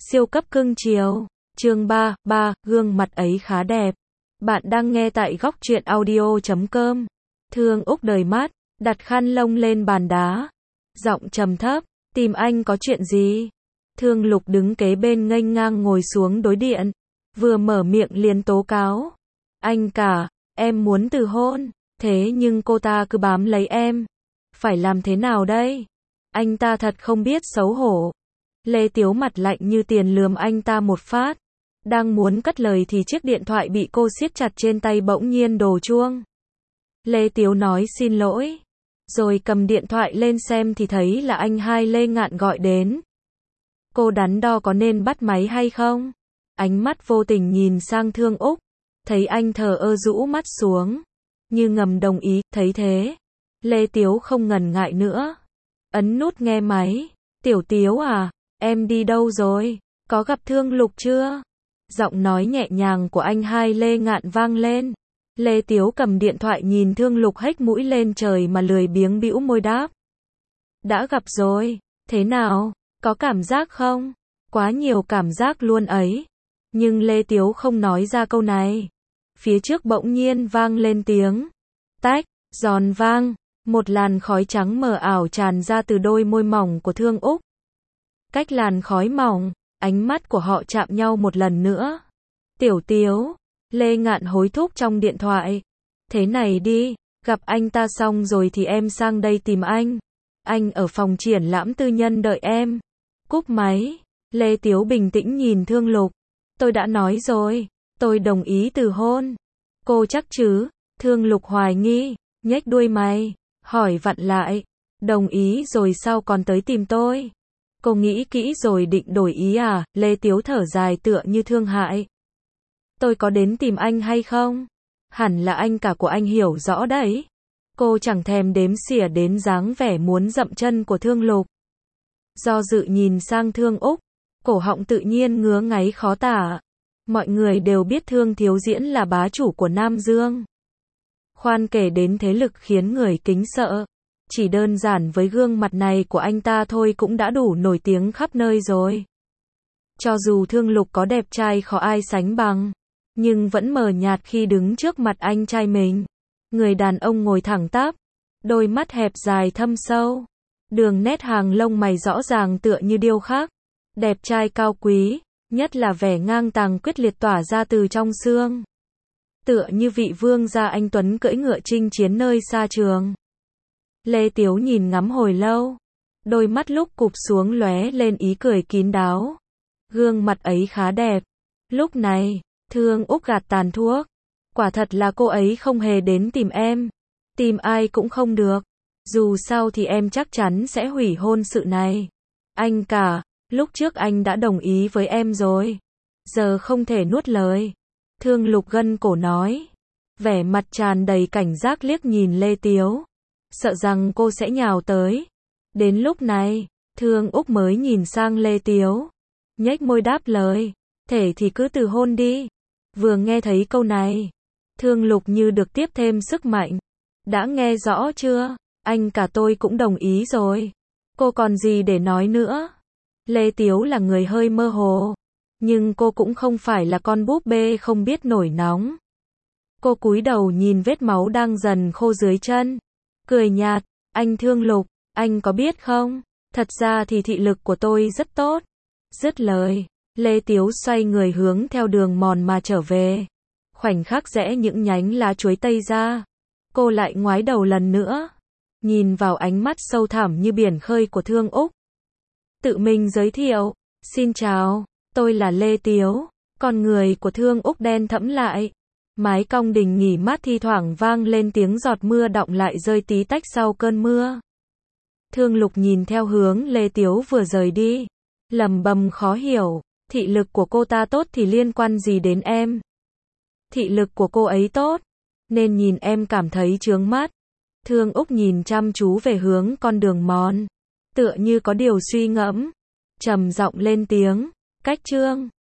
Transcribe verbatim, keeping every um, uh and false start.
Siêu cấp cưng chiều. Chương ba, ba, gương mặt ấy khá đẹp. Bạn đang nghe tại góc truyện audio chấm com. Thương Úc đời mát, đặt khăn lông lên bàn đá. Giọng trầm thấp, tìm anh có chuyện gì? Thương Lục đứng kế bên nghênh ngang ngồi xuống đối diện. Vừa mở miệng liền tố cáo. Anh cả, em muốn từ hôn, thế nhưng cô ta cứ bám lấy em. Phải làm thế nào đây? Anh ta thật không biết xấu hổ. Lê Tiếu mặt lạnh như tiền lườm anh ta một phát. Đang muốn cất lời thì chiếc điện thoại bị cô siết chặt trên tay bỗng nhiên đổ chuông. Lê Tiếu nói xin lỗi. Rồi cầm điện thoại lên xem thì thấy là anh hai Lê Ngạn gọi đến. Cô đắn đo có nên bắt máy hay không? Ánh mắt vô tình nhìn sang Thương Úc. Thấy anh thờ ơ rũ mắt xuống. Như ngầm đồng ý, thấy thế. Lê Tiếu không ngần ngại nữa. Ấn nút nghe máy. Tiểu Tiếu à, em đi đâu rồi? Có gặp Thương Lục chưa? Giọng nói nhẹ nhàng của anh hai Lê Ngạn vang lên. Lê Tiếu cầm điện thoại nhìn Thương Lục hếch mũi lên trời mà lười biếng bĩu môi đáp. Đã gặp rồi, thế nào? Có cảm giác không? Quá nhiều cảm giác luôn ấy. Nhưng Lê Tiếu không nói ra câu này. Phía trước bỗng nhiên vang lên tiếng. Tách, giòn vang. Một làn khói trắng mờ ảo tràn ra từ đôi môi mỏng của Thương Úc. Cách làn khói mỏng, ánh mắt của họ chạm nhau một lần nữa. Tiểu Tiếu, Lê Ngạn hối thúc trong điện thoại. Thế này đi, gặp anh ta xong rồi thì em sang đây tìm anh. Anh ở phòng triển lãm tư nhân đợi em. Cúp máy, Lê Tiếu bình tĩnh nhìn Thương Lục. Tôi đã nói rồi, tôi đồng ý từ hôn. Cô chắc chứ? Thương Lục hoài nghi, nhếch đuôi mày, hỏi vặn lại. Đồng ý rồi sao còn tới tìm tôi? Cô nghĩ kỹ rồi định đổi ý à? Lê Tiếu thở dài tựa như thương hại. Tôi có đến tìm anh hay không? Hẳn là anh cả của anh hiểu rõ đấy. Cô chẳng thèm đếm xỉa đến dáng vẻ muốn dậm chân của Thương Lục. Do dự nhìn sang Thương Úc, cổ họng tự nhiên ngứa ngáy khó tả. Mọi người đều biết Thương Thiếu Diễn là bá chủ của Nam Dương. Khoan kể đến thế lực khiến người kính sợ. Chỉ đơn giản với gương mặt này của anh ta thôi cũng đã đủ nổi tiếng khắp nơi rồi. Cho dù Thương Lục có đẹp trai khó ai sánh bằng, nhưng vẫn mờ nhạt khi đứng trước mặt anh trai mình. Người đàn ông ngồi thẳng tắp, đôi mắt hẹp dài thâm sâu, đường nét hàng lông mày rõ ràng tựa như điêu khắc, đẹp trai cao quý, nhất là vẻ ngang tàng quyết liệt tỏa ra từ trong xương. Tựa như vị vương gia anh tuấn cưỡi ngựa chinh chiến nơi xa trường. Lê Tiếu nhìn ngắm hồi lâu, đôi mắt lúc cụp xuống lóe lên ý cười kín đáo. Gương mặt ấy khá đẹp. Lúc này, Thương Úc gạt tàn thuốc. Quả thật là cô ấy không hề đến tìm em. Tìm ai cũng không được. Dù sao thì em chắc chắn sẽ hủy hôn sự này. Anh cả, lúc trước anh đã đồng ý với em rồi. Giờ không thể nuốt lời. Thương Lục gân cổ nói. Vẻ mặt tràn đầy cảnh giác liếc nhìn Lê Tiếu. Sợ rằng cô sẽ nhào tới. Đến lúc này, Thương Úc mới nhìn sang Lê Tiếu. Nhếch môi đáp lời. Thể thì cứ từ hôn đi. Vừa nghe thấy câu này, Thương Lục như được tiếp thêm sức mạnh. Đã nghe rõ chưa? Anh cả tôi cũng đồng ý rồi. Cô còn gì để nói nữa? Lê Tiếu là người hơi mơ hồ. Nhưng cô cũng không phải là con búp bê không biết nổi nóng. Cô cúi đầu nhìn vết máu đang dần khô dưới chân. Cười nhạt, anh Thương Lục, anh có biết không? Thật ra thì thị lực của tôi rất tốt. Dứt lời, Lê Tiếu xoay người hướng theo đường mòn mà trở về. Khoảnh khắc rẽ những nhánh lá chuối tây ra. Cô lại ngoái đầu lần nữa. Nhìn vào ánh mắt sâu thẳm như biển khơi của Thương Úc. Tự mình giới thiệu. Xin chào, tôi là Lê Tiếu. Con người của Thương Úc đen thẫm lại. Mái cong đỉnh nghỉ mát thi thoảng vang lên tiếng giọt mưa đọng lại rơi tí tách sau cơn mưa. Thương Lục nhìn theo hướng Lê Tiếu vừa rời đi. Lẩm bẩm khó hiểu. Thị lực của cô ta tốt thì liên quan gì đến em? Thị lực của cô ấy tốt, nên nhìn em cảm thấy chướng mắt. Thương Úc nhìn chăm chú về hướng con đường mòn. Tựa như có điều suy ngẫm. Trầm giọng lên tiếng. Cách Trương.